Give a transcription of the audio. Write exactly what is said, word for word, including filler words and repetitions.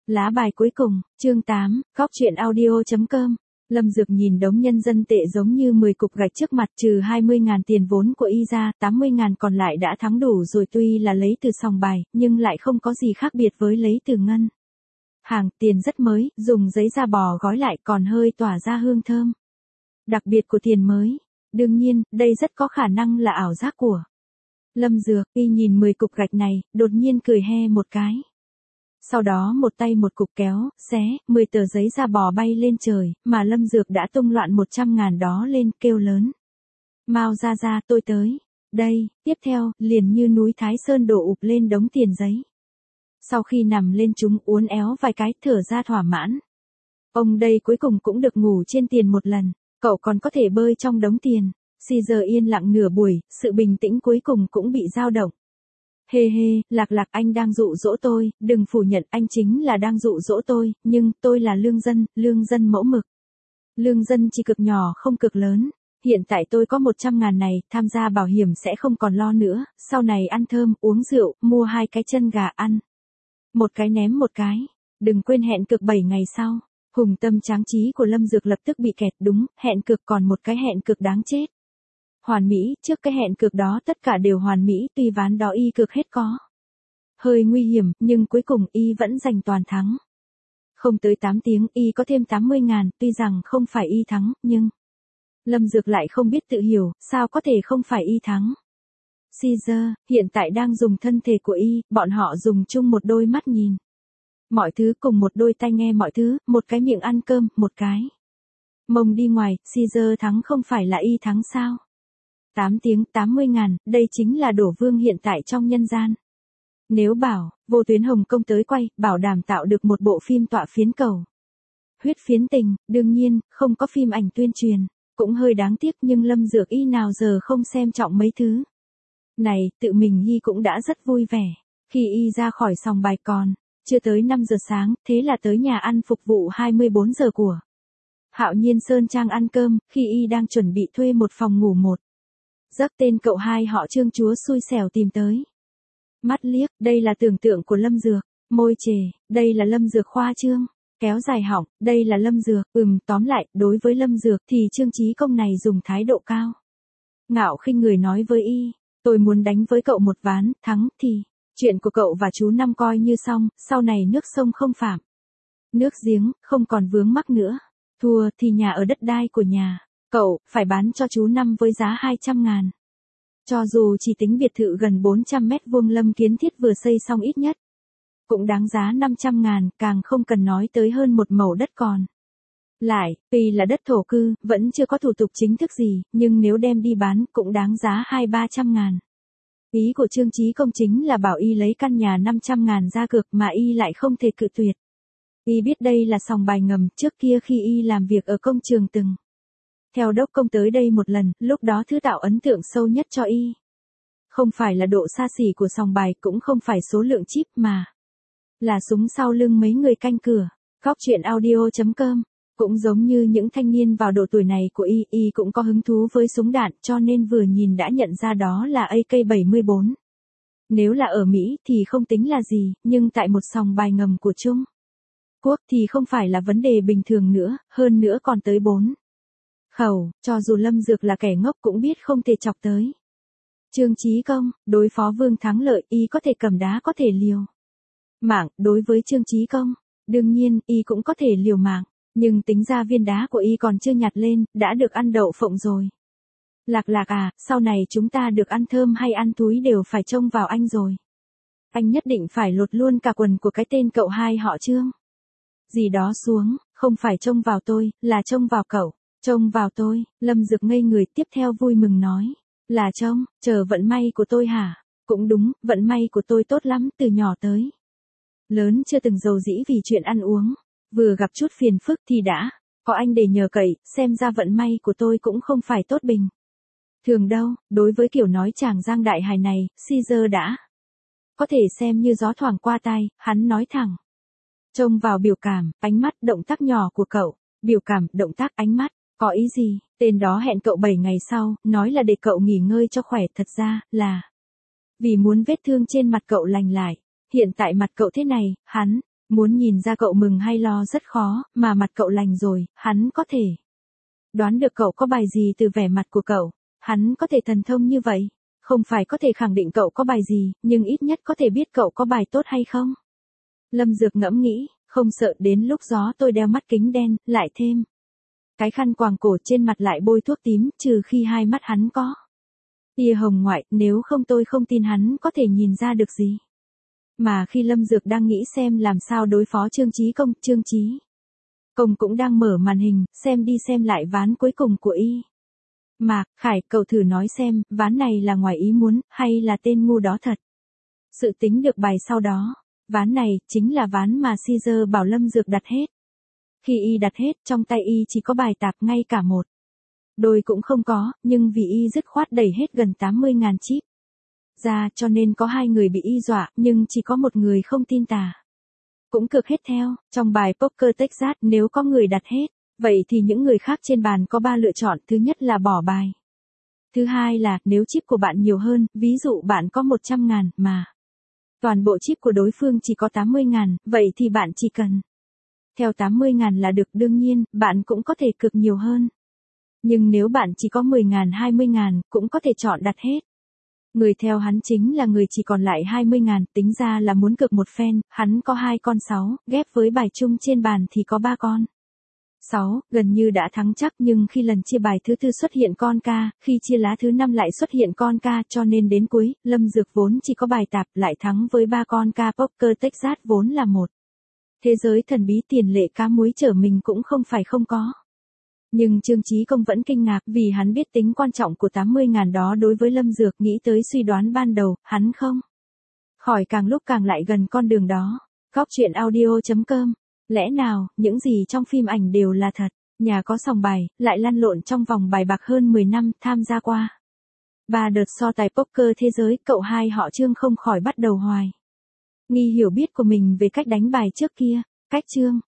Lá bài cuối cùng, chương tám, góc truyện audio chấm com. Lâm Dược nhìn đống nhân dân tệ giống như mười cục gạch trước mặt, trừ hai mươi ngàn tiền vốn của y ra, tám mươi ngàn còn lại đã thắng đủ rồi, tuy là lấy từ sòng bài, nhưng lại không có gì khác biệt với lấy từ ngân hàng, tiền rất mới, dùng giấy da bò gói lại còn hơi tỏa ra hương thơm đặc biệt của tiền mới. Đương nhiên, đây rất có khả năng là ảo giác của Lâm Dược. Y nhìn mười cục gạch này, đột nhiên cười he một cái. Sau đó một tay một cục kéo, xé, mười tờ giấy da bò bay lên trời, mà Lâm Dược đã tung loạn một trăm ngàn đó lên, kêu lớn. Mau ra ra, tôi tới. Đây, tiếp theo, liền như núi Thái Sơn đổ ụp lên đống tiền giấy. Sau khi nằm lên chúng uốn éo vài cái, thở ra thỏa mãn. Ông đây cuối cùng cũng được ngủ trên tiền một lần, cậu còn có thể bơi trong đống tiền. Caesar yên lặng nửa buổi, sự bình tĩnh cuối cùng cũng bị dao động. Hê hê, Lạc Lạc, anh đang dụ dỗ tôi, đừng phủ nhận anh chính là đang dụ dỗ tôi, nhưng tôi là lương dân, lương dân mẫu mực. Lương dân chỉ cực nhỏ không cực lớn. Hiện tại tôi có một trăm ngàn này, tham gia bảo hiểm sẽ không còn lo nữa, sau này ăn thơm, uống rượu, mua hai cái chân gà ăn. Một cái ném một cái, đừng quên hẹn cược bảy ngày sau. Hùng tâm tráng trí của Lâm Dược lập tức bị kẹt, đúng, hẹn cược còn một cái hẹn cược đáng chết. Hoàn mỹ, trước cái hẹn cược đó tất cả đều hoàn mỹ, tuy ván đó y cược hết có hơi nguy hiểm, nhưng cuối cùng y vẫn giành toàn thắng. Không tới tám tiếng y có thêm tám mươi ngàn, tuy rằng không phải y thắng, nhưng Lâm Dược lại không biết tự hiểu, sao có thể không phải y thắng. Caesar, hiện tại đang dùng thân thể của y, bọn họ dùng chung một đôi mắt nhìn mọi thứ, cùng một đôi tai nghe mọi thứ, một cái miệng ăn cơm, một cái mông đi ngoài. Caesar thắng không phải là y thắng sao? tám tiếng, tám mươi ngàn, đây chính là đổ vương hiện tại trong nhân gian. Nếu bảo, vô tuyến Hồng Kông tới quay, bảo đảm tạo được một bộ phim tọa phiến cầu huyết phiến tình, đương nhiên, không có phim ảnh tuyên truyền, cũng hơi đáng tiếc, nhưng Lâm Dược y nào giờ không xem trọng mấy thứ này, tự mình y cũng đã rất vui vẻ. Khi y ra khỏi sòng bài còn chưa tới năm giờ sáng, thế là tới nhà ăn phục vụ hai mươi bốn giờ của Hạo Nhiên Sơn Trang ăn cơm, khi y đang chuẩn bị thuê một phòng ngủ một giấc, tên cậu hai họ Trương chúa xui xẻo tìm tới. Mắt liếc, đây là tưởng tượng của Lâm Dược. Môi chề, đây là Lâm Dược khoa trương. Kéo dài họng, đây là Lâm Dược. Ừm, tóm lại, đối với Lâm Dược thì Trương Chí Công này dùng thái độ cao ngạo khinh người nói với y, tôi muốn đánh với cậu một ván, thắng thì chuyện của cậu và chú Năm coi như xong, sau này nước sông không phạm nước giếng, không còn vướng mắc nữa. Thua thì nhà ở đất đai của nhà cậu phải bán cho chú Năm với giá hai trăm ngàn. Cho dù chỉ tính biệt thự gần bốn trăm mét vuông Lâm Kiến Thiết vừa xây xong ít nhất cũng đáng giá năm trăm ngàn, càng không cần nói tới hơn một mẩu đất còn lại, tuy là đất thổ cư, vẫn chưa có thủ tục chính thức gì, nhưng nếu đem đi bán cũng đáng giá hai ba trăm ngàn. Ý của Trương Chí Công chính là bảo y lấy căn nhà năm trăm ngàn ra cược, mà y lại không thể cự tuyệt. Y biết đây là sòng bài ngầm, trước kia khi y làm việc ở công trường từng theo đốc công tới đây một lần, lúc đó thứ tạo ấn tượng sâu nhất cho y không phải là độ xa xỉ của sòng bài, cũng không phải số lượng chip, mà là súng sau lưng mấy người canh cửa. Góc truyện audio chấm com. Cũng giống như những thanh niên vào độ tuổi này của y, y cũng có hứng thú với súng đạn, cho nên vừa nhìn đã nhận ra đó là A K bảy mươi bốn. Nếu là ở Mỹ thì không tính là gì, nhưng tại một sòng bài ngầm của Trung Quốc thì không phải là vấn đề bình thường nữa, hơn nữa còn tới bốn khẩu, cho dù Lâm Dược là kẻ ngốc cũng biết không thể chọc tới. Trương Chí Công, đối phó Vương thắng lợi, y có thể cầm đá có thể liều mạng, đối với Trương Chí Công, đương nhiên, y cũng có thể liều mạng, nhưng tính ra viên đá của y còn chưa nhặt lên, đã được ăn đậu phộng rồi. Lạc Lạc à, sau này chúng ta được ăn thơm hay ăn túi đều phải trông vào anh rồi. Anh nhất định phải lột luôn cả quần của cái tên cậu hai họ Trương gì đó xuống, không phải trông vào tôi, là trông vào cậu. Trông vào tôi. Lâm Dược ngây người, tiếp theo vui mừng nói, là trông, chờ vận may của tôi hả? Cũng đúng, vận may của tôi tốt lắm, từ nhỏ tới lớn chưa từng giàu dĩ vì chuyện ăn uống, vừa gặp chút phiền phức thì đã có anh để nhờ cậy, xem ra vận may của tôi cũng không phải tốt bình thường đâu. Đối với kiểu nói chàng giang đại hài này, Caesar đã có thể xem như gió thoảng qua tai, hắn nói thẳng. Trông vào biểu cảm, ánh mắt, động tác nhỏ của cậu. Biểu cảm, động tác, ánh mắt, có ý gì? Tên đó hẹn cậu bảy ngày sau, nói là để cậu nghỉ ngơi cho khỏe, thật ra là vì muốn vết thương trên mặt cậu lành lại. Hiện tại mặt cậu thế này, hắn Muốn nhìn ra cậu mừng hay lo rất khó, mà mặt cậu lành rồi, hắn có thể đoán được cậu có bài gì từ vẻ mặt của cậu. Hắn có thể thần thông như vậy. Không phải có thể khẳng định cậu có bài gì, nhưng ít nhất có thể biết cậu có bài tốt hay không. Lâm Dược ngẫm nghĩ, không sợ đến lúc gió tôi đeo mắt kính đen, lại thêm cái khăn quàng cổ trên mặt lại bôi thuốc tím, trừ khi hai mắt hắn có tia hồng ngoại, nếu không tôi không tin hắn có thể nhìn ra được gì. Mà khi Lâm Dược đang nghĩ xem làm sao đối phó Trương Chí Công, Trương Chí Công cũng đang mở màn hình, xem đi xem lại ván cuối cùng của y. Mạc, Khải, cậu thử nói xem, ván này là ngoài ý muốn, hay là tên ngu đó thật. Sự tính được bày sau đó. Ván này, chính là ván mà Caesar bảo Lâm Dược đặt hết. Khi y đặt hết, trong tay y chỉ có bài tạp ngay cả một đôi cũng không có, nhưng vì y dứt khoát đẩy hết gần tám mươi ngàn chip ra cho nên có hai người bị y dọa, nhưng chỉ có một người không tin tà. Cũng cược hết theo, trong bài poker Texas nếu có người đặt hết, vậy thì những người khác trên bàn có ba lựa chọn, thứ nhất là bỏ bài. Thứ hai là, nếu chip của bạn nhiều hơn, ví dụ bạn có một trăm ngàn, mà toàn bộ chip của đối phương chỉ có tám mươi ngàn, vậy thì bạn chỉ cần theo tám mươi ngàn là được, đương nhiên, bạn cũng có thể cược nhiều hơn. Nhưng nếu bạn chỉ có mười ngàn hai mươi ngàn, cũng có thể chọn đặt hết. Người theo hắn chính là người chỉ còn lại hai mươi ngàn, tính ra là muốn cược một phen, hắn có hai con sáu, ghép với bài chung trên bàn thì có ba con sáu, gần như đã thắng chắc, nhưng khi lần chia bài thứ tư xuất hiện con ca, khi chia lá thứ năm lại xuất hiện con ca, cho nên đến cuối, Lâm Dược vốn chỉ có bài tạp lại thắng với ba con ca. Poker Texas vốn là một thế giới thần bí, tiền lệ cá muối trở mình cũng không phải không có. Nhưng Trương Chí Công vẫn kinh ngạc vì hắn biết tính quan trọng của tám mươi ngàn đó đối với Lâm Dược, nghĩ tới suy đoán ban đầu, hắn không khỏi càng lúc càng lại gần con đường đó. Góc truyện audio chấm com. Lẽ nào, những gì trong phim ảnh đều là thật? Nhà có sòng bài, lại lăn lộn trong vòng bài bạc hơn mười năm, tham gia qua ba đợt so tài poker thế giới, cậu hai họ Trương không khỏi bắt đầu hoài nghi hiểu biết của mình về cách đánh bài trước kia. Cách Trương